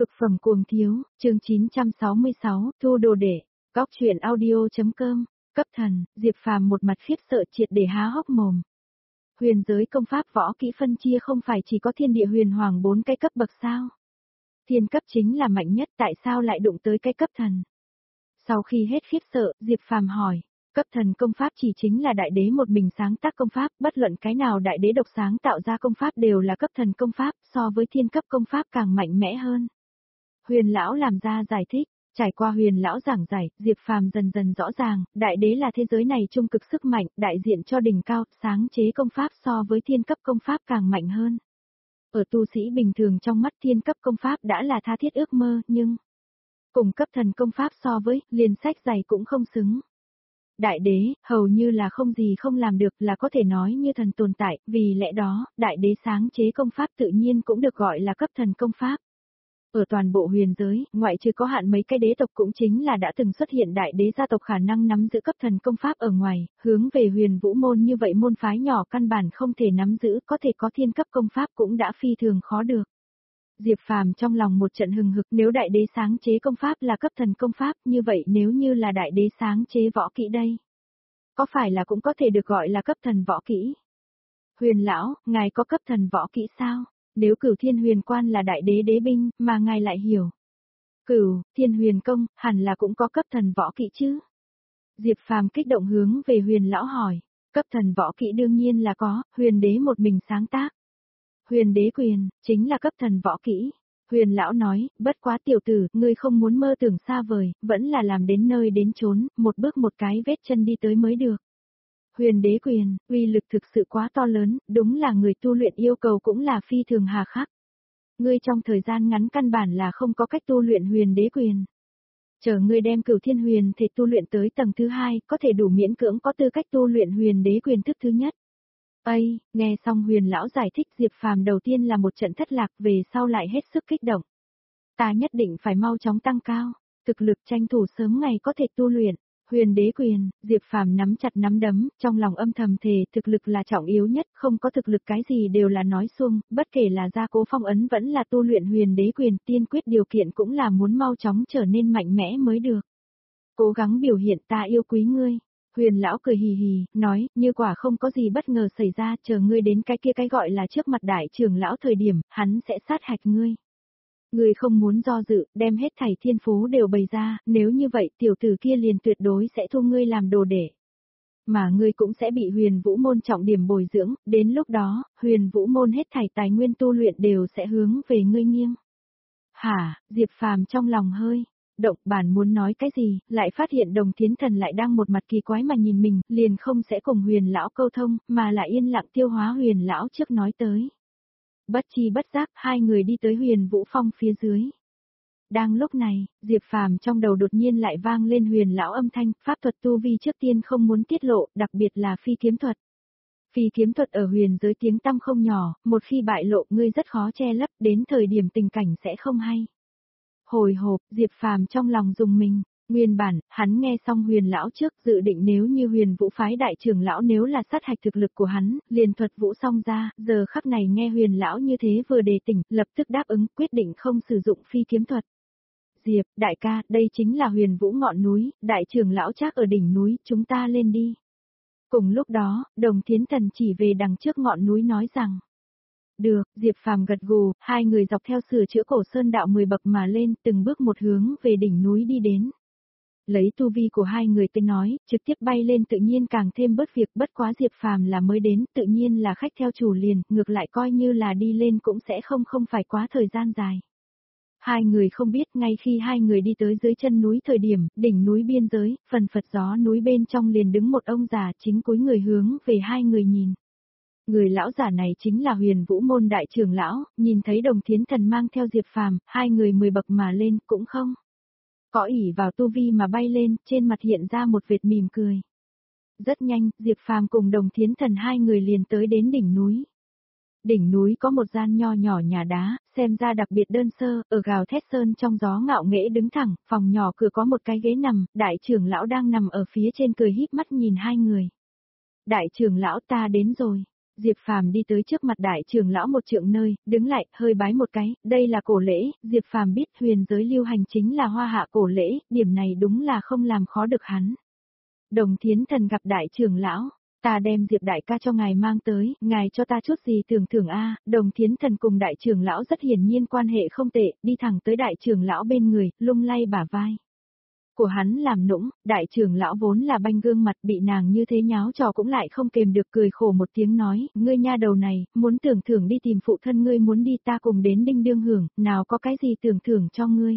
Cực phẩm cuồng thiếu, chương 966, thu đồ đệ, góc chuyện audio.com, cấp thần, Diệp Phàm một mặt khiếp sợ triệt để há hốc mồm. Huyền giới công pháp võ kỹ phân chia không phải chỉ có thiên địa huyền hoàng 4 cái cấp bậc sao? Thiên cấp chính là mạnh nhất, tại sao lại đụng tới cái cấp thần? Sau khi hết khiếp sợ, Diệp Phàm hỏi, cấp thần công pháp chỉ chính là đại đế một mình sáng tác công pháp, bất luận cái nào đại đế độc sáng tạo ra công pháp đều là cấp thần công pháp, so với thiên cấp công pháp càng mạnh mẽ hơn. Huyền lão làm ra giải thích, trải qua huyền lão giảng giải, Diệp Phàm dần dần rõ ràng, đại đế là thế giới này trung cực sức mạnh, đại diện cho đỉnh cao, sáng chế công pháp so với thiên cấp công pháp càng mạnh hơn. Ở tu sĩ bình thường trong mắt thiên cấp công pháp đã là tha thiết ước mơ, nhưng cùng cấp thần công pháp so với, liền sách dày cũng không xứng. Đại đế, hầu như là không gì không làm được, là có thể nói như thần tồn tại, vì lẽ đó, đại đế sáng chế công pháp tự nhiên cũng được gọi là cấp thần công pháp. Ở toàn bộ huyền giới, ngoại trừ có hạn mấy cái đế tộc cũng chính là đã từng xuất hiện đại đế gia tộc khả năng nắm giữ cấp thần công pháp ở ngoài, hướng về huyền vũ môn như vậy môn phái nhỏ căn bản không thể nắm giữ, có thể có thiên cấp công pháp cũng đã phi thường khó được. Diệp Phàm trong lòng một trận hừng hực, nếu đại đế sáng chế công pháp là cấp thần công pháp, như vậy nếu như là đại đế sáng chế võ kỹ đây, có phải là cũng có thể được gọi là cấp thần võ kỹ? Huyền lão, ngài có cấp thần võ kỹ sao? Nếu Cửu Thiên Huyền Quan là đại đế đế binh, mà ngài lại hiểu Cửu Thiên Huyền Công, hẳn là cũng có cấp thần võ kỹ chứ? Diệp Phàm kích động hướng về huyền lão hỏi, cấp thần võ kỹ đương nhiên là có, huyền đế một mình sáng tác. Huyền đế quyền, chính là cấp thần võ kỹ. Huyền lão nói, bất quá tiểu tử, ngươi không muốn mơ tưởng xa vời, vẫn là làm đến nơi đến chốn, một bước một cái vết chân đi tới mới được. Huyền đế quyền, uy lực thực sự quá to lớn, đúng là người tu luyện yêu cầu cũng là phi thường hà khắc. Ngươi trong thời gian ngắn căn bản là không có cách tu luyện huyền đế quyền. Chờ ngươi đem Cửu Thiên Huyền thể tu luyện tới tầng thứ 2, có thể đủ miễn cưỡng có tư cách tu luyện huyền đế quyền thức thứ nhất. Ây, nghe xong huyền lão giải thích, Diệp Phàm đầu tiên là một trận thất lạc, về sau lại hết sức kích động. Ta nhất định phải mau chóng tăng cao, thực lực tranh thủ sớm ngày có thể tu luyện. Huyền đế quyền, Diệp Phàm nắm chặt nắm đấm, trong lòng âm thầm thề thực lực là trọng yếu nhất, không có thực lực cái gì đều là nói suông, bất kể là gia cố phong ấn vẫn là tu luyện huyền đế quyền, tiên quyết điều kiện cũng là muốn mau chóng trở nên mạnh mẽ mới được. Cố gắng biểu hiện ta yêu quý ngươi. Huyền lão cười hì hì, nói, như quả không có gì bất ngờ xảy ra, chờ ngươi đến cái kia cái gọi là trước mặt đại trưởng lão thời điểm, hắn sẽ sát hạch ngươi. Ngươi không muốn do dự, đem hết thảy thiên phú đều bày ra, nếu như vậy tiểu tử kia liền tuyệt đối sẽ thu ngươi làm đồ đệ. Mà ngươi cũng sẽ bị huyền vũ môn trọng điểm bồi dưỡng, đến lúc đó, huyền vũ môn hết thảy tài nguyên tu luyện đều sẽ hướng về ngươi nghiêng. Hả, Diệp Phàm trong lòng hơi động, bản muốn nói cái gì, lại phát hiện Đồng Thiến Thần lại đang một mặt kỳ quái mà nhìn mình, liền không sẽ cùng huyền lão câu thông, mà lại yên lặng tiêu hóa huyền lão trước nói tới. Bất chi bất giác, hai người đi tới huyền vũ phong phía dưới. Đang lúc này, Diệp Phàm trong đầu đột nhiên lại vang lên huyền lão âm thanh, pháp thuật tu vi trước tiên không muốn tiết lộ, đặc biệt là phi kiếm thuật. Phi kiếm thuật ở huyền giới tiếng tăm không nhỏ, một khi bại lộ ngươi rất khó che lấp, đến thời điểm tình cảnh sẽ không hay. Hồi hộp, Diệp Phàm trong lòng dùng mình, nguyên bản, hắn nghe xong huyền lão trước dự định nếu như huyền vũ phái đại trưởng lão nếu là sát hạch thực lực của hắn, liền thuật vũ xong ra, giờ khắc này nghe huyền lão như thế vừa đề tỉnh, lập tức đáp ứng quyết định không sử dụng phi kiếm thuật. Diệp, đại ca, đây chính là huyền vũ ngọn núi, đại trưởng lão chắc ở đỉnh núi, chúng ta lên đi. Cùng lúc đó, Đồng Thiến Thần chỉ về đằng trước ngọn núi nói rằng. Được, Diệp Phàm gật gù, hai người dọc theo sửa chữa cổ sơn đạo 10 bậc mà lên, từng bước một hướng về đỉnh núi đi đến. Lấy tu vi của hai người tới nói, trực tiếp bay lên tự nhiên càng thêm bớt việc, bất quá Diệp Phàm là mới đến, tự nhiên là khách theo chủ liền, ngược lại coi như là đi lên cũng sẽ không phải quá thời gian dài. Hai người không biết, ngay khi hai người đi tới dưới chân núi thời điểm, đỉnh núi biên giới, phần phật gió núi bên trong liền đứng một ông già chính cúi người hướng về hai người nhìn. Người lão giả này chính là huyền vũ môn đại trưởng lão, nhìn thấy Đồng Thiến Thần mang theo Diệp Phàm, hai người 10 bậc mà lên, cũng không có ỷ vào tu vi mà bay lên, trên mặt hiện ra một vệt mỉm cười. Rất nhanh, Diệp Phàm cùng Đồng Thiến Thần hai người liền tới đến đỉnh núi. Đỉnh núi có một gian nho nhỏ nhà đá, xem ra đặc biệt đơn sơ, ở gào thét sơn trong gió ngạo nghễ đứng thẳng, phòng nhỏ cửa có một cái ghế nằm, đại trưởng lão đang nằm ở phía trên cười híp mắt nhìn hai người. Đại trưởng lão ta đến rồi. Diệp Phàm đi tới trước mặt đại trưởng lão một trượng nơi, đứng lại, hơi bái một cái, đây là cổ lễ, Diệp Phàm biết huyền giới lưu hành chính là hoa hạ cổ lễ, điểm này đúng là không làm khó được hắn. Đồng Thiến Thần gặp đại trưởng lão, ta đem Diệp đại ca cho ngài mang tới, ngài cho ta chút gì tưởng thưởng a. Đồng Thiến Thần cùng đại trưởng lão rất hiển nhiên quan hệ không tệ, đi thẳng tới đại trưởng lão bên người, lung lay bả vai của hắn làm nũng, đại trưởng lão vốn là banh gương mặt bị nàng như thế nháo trò cũng lại không kềm được cười khổ một tiếng nói, ngươi nha đầu này, muốn tưởng thưởng đi tìm phụ thân ngươi muốn đi ta cùng đến đinh đương hưởng, nào có cái gì tưởng thưởng cho ngươi.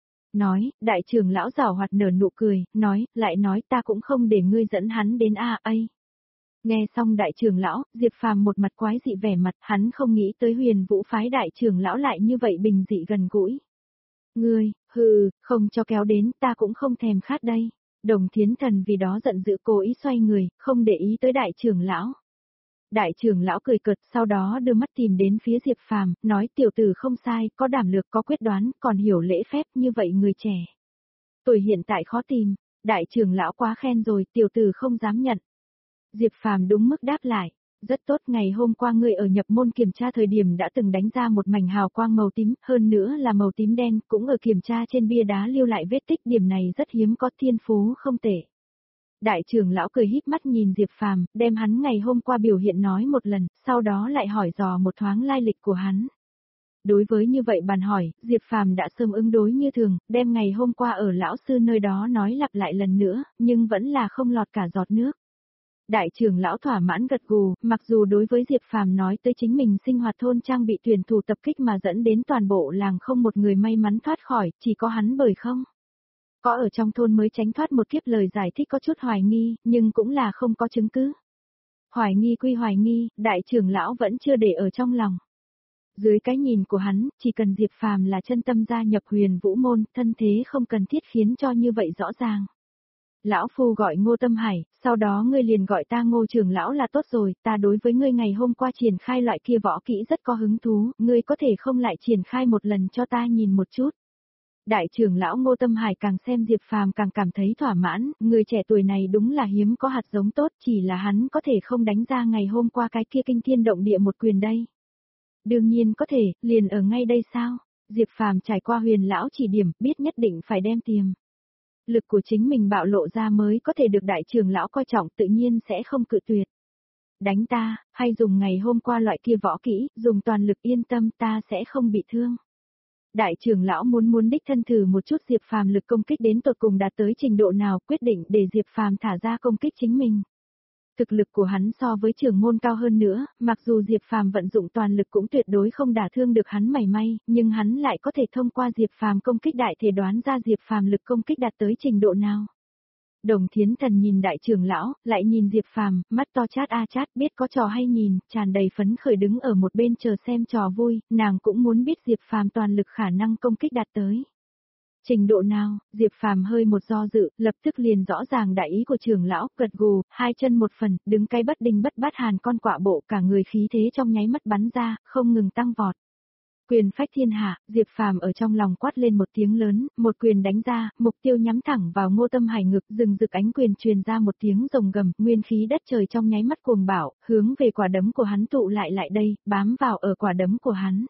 Nói, đại trưởng lão giảo hoạt nở nụ cười, nói, lại nói ta cũng không để ngươi dẫn hắn đến ai. Nghe xong đại trưởng lão, Diệp Phàm một mặt quái dị vẻ mặt, hắn không nghĩ tới Huyền Vũ phái đại trưởng lão lại như vậy bình dị gần gũi. Ngươi, hừ, không cho kéo đến, ta cũng không thèm khát đây. Đồng Thiến Thần vì đó giận dữ cố ý xoay người, không để ý tới đại trưởng lão. Đại trưởng lão cười cợt, sau đó đưa mắt tìm đến phía Diệp Phàm, nói tiểu tử không sai, có đảm lược có quyết đoán, còn hiểu lễ phép như vậy người trẻ. Tuổi hiện tại khó tìm, đại trưởng lão quá khen rồi, tiểu tử không dám nhận. Diệp Phàm đúng mức đáp lại. Rất tốt, ngày hôm qua ngươi ở nhập môn kiểm tra thời điểm đã từng đánh ra một mảnh hào quang màu tím, hơn nữa là màu tím đen, cũng ở kiểm tra trên bia đá lưu lại vết tích, điểm này rất hiếm có, thiên phú không tệ. Đại trưởng lão cười híp mắt nhìn Diệp Phàm, đem hắn ngày hôm qua biểu hiện nói một lần, sau đó lại hỏi dò một thoáng lai lịch của hắn. Đối với như vậy bàn hỏi, Diệp Phàm đã sớm ứng đối như thường, đem ngày hôm qua ở lão sư nơi đó nói lặp lại lần nữa, nhưng vẫn là không lọt cả giọt nước. Đại trưởng lão thỏa mãn gật gù, mặc dù đối với Diệp Phàm nói tới chính mình sinh hoạt thôn trang bị tuyển thủ tập kích mà dẫn đến toàn bộ làng không một người may mắn thoát khỏi, chỉ có hắn bởi không. Có ở trong thôn mới tránh thoát một kiếp, lời giải thích có chút hoài nghi, nhưng cũng là không có chứng cứ. Hoài nghi quy hoài nghi, đại trưởng lão vẫn chưa để ở trong lòng. Dưới cái nhìn của hắn, chỉ cần Diệp Phàm là chân tâm gia nhập Huyền Vũ môn, thân thế không cần thiết khiến cho như vậy rõ ràng. Lão phu gọi Ngô Tâm Hải, sau đó ngươi liền gọi ta Ngô trưởng lão là tốt rồi, ta đối với ngươi ngày hôm qua triển khai loại kia võ kỹ rất có hứng thú, ngươi có thể không lại triển khai một lần cho ta nhìn một chút. Đại trưởng lão Ngô Tâm Hải càng xem Diệp Phàm càng cảm thấy thỏa mãn, người trẻ tuổi này đúng là hiếm có hạt giống tốt, chỉ là hắn có thể không đánh ra ngày hôm qua cái kia kinh thiên động địa một quyền đây. Đương nhiên có thể, liền ở ngay đây sao? Diệp Phàm trải qua Huyền lão chỉ điểm, biết nhất định phải đem tiềm lực của chính mình bạo lộ ra mới có thể được đại trưởng lão coi trọng, tự nhiên sẽ không cự tuyệt. Đánh ta, hay dùng ngày hôm qua loại kia võ kỹ, dùng toàn lực, yên tâm, ta sẽ không bị thương. Đại trưởng lão muốn đích thân thử một chút Diệp Phàm lực công kích đến tột cùng đạt tới trình độ nào, quyết định để Diệp Phàm thả ra công kích chính mình. Thực lực của hắn so với trưởng môn cao hơn nữa, mặc dù Diệp Phàm vận dụng toàn lực cũng tuyệt đối không đả thương được hắn mảy may, nhưng hắn lại có thể thông qua Diệp Phàm công kích đại thể đoán ra Diệp Phàm lực công kích đạt tới trình độ nào. Đồng Thiến Thần nhìn đại trưởng lão, lại nhìn Diệp Phàm, mắt to chát a chát, biết có trò hay nhìn, tràn đầy phấn khởi đứng ở một bên chờ xem trò vui, nàng cũng muốn biết Diệp Phàm toàn lực khả năng công kích đạt tới trình độ nào. Diệp Phàm hơi một do dự, lập tức liền rõ ràng đại ý của trưởng lão, gật gù, hai chân một phần, đứng cái bất đinh bất bát hàn con quạ bộ, cả người khí thế trong nháy mắt bắn ra, không ngừng tăng vọt. Quyền phách thiên hạ, Diệp Phàm ở trong lòng quát lên một tiếng lớn, một quyền đánh ra, mục tiêu nhắm thẳng vào Ngô Tâm Hải ngực, rừng rực ánh quyền truyền ra một tiếng rồng gầm, nguyên khí đất trời trong nháy mắt cuồng bạo, hướng về quả đấm của hắn tụ lại đây, bám vào ở quả đấm của hắn.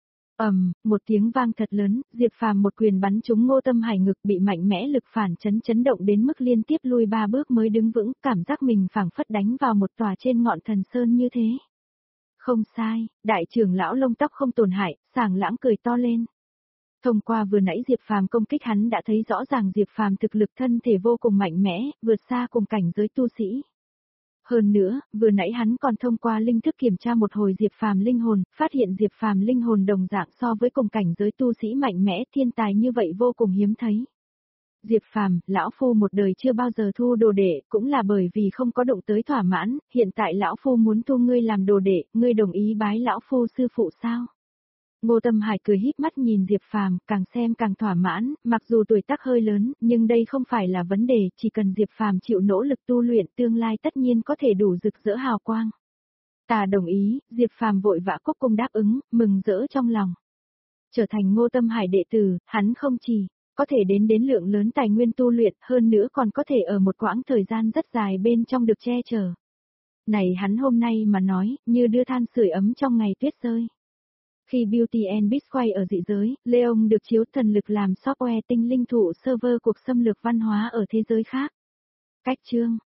Một tiếng vang thật lớn, Diệp Phàm một quyền bắn trúng Ngô Tâm Hải ngực, bị mạnh mẽ lực phản chấn động đến mức liên tiếp lui 3 bước mới đứng vững, cảm giác mình phảng phất đánh vào một tòa trên ngọn thần sơn như thế. Không sai, đại trưởng lão lông tóc không tổn hại, sảng lãng cười to lên. Thông qua vừa nãy Diệp Phàm công kích hắn đã thấy rõ ràng Diệp Phàm thực lực thân thể vô cùng mạnh mẽ, vượt xa cùng cảnh giới tu sĩ. Hơn nữa, vừa nãy hắn còn thông qua linh thức kiểm tra một hồi Diệp Phàm linh hồn, phát hiện Diệp Phàm linh hồn đồng dạng so với cùng cảnh giới tu sĩ mạnh mẽ, thiên tài như vậy vô cùng hiếm thấy. Diệp Phàm, lão phu một đời chưa bao giờ thu đồ đệ, cũng là bởi vì không có động tới thỏa mãn, hiện tại lão phu muốn thu ngươi làm đồ đệ, ngươi đồng ý bái lão phu sư phụ sao? Ngô Tâm Hải cười híp mắt nhìn Diệp Phàm, càng xem càng thỏa mãn, mặc dù tuổi tác hơi lớn, nhưng đây không phải là vấn đề, chỉ cần Diệp Phàm chịu nỗ lực tu luyện, tương lai tất nhiên có thể đủ rực rỡ hào quang. Ta đồng ý, Diệp Phàm vội vã cúc cung đáp ứng, mừng rỡ trong lòng. Trở thành Ngô Tâm Hải đệ tử, hắn không chỉ có thể đến lượng lớn tài nguyên tu luyện, hơn nữa còn có thể ở một quãng thời gian rất dài bên trong được che chở. Này hắn hôm nay mà nói, như đưa than sưởi ấm trong ngày tuyết rơi. Khi Beauty and Beast quay ở dị giới, Leon được chiếu thần lực làm software tinh linh thụ server cuộc xâm lược văn hóa ở thế giới khác. Cách chương